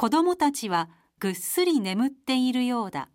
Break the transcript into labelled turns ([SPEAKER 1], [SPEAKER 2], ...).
[SPEAKER 1] 子供たちはぐっすり眠っているようだ。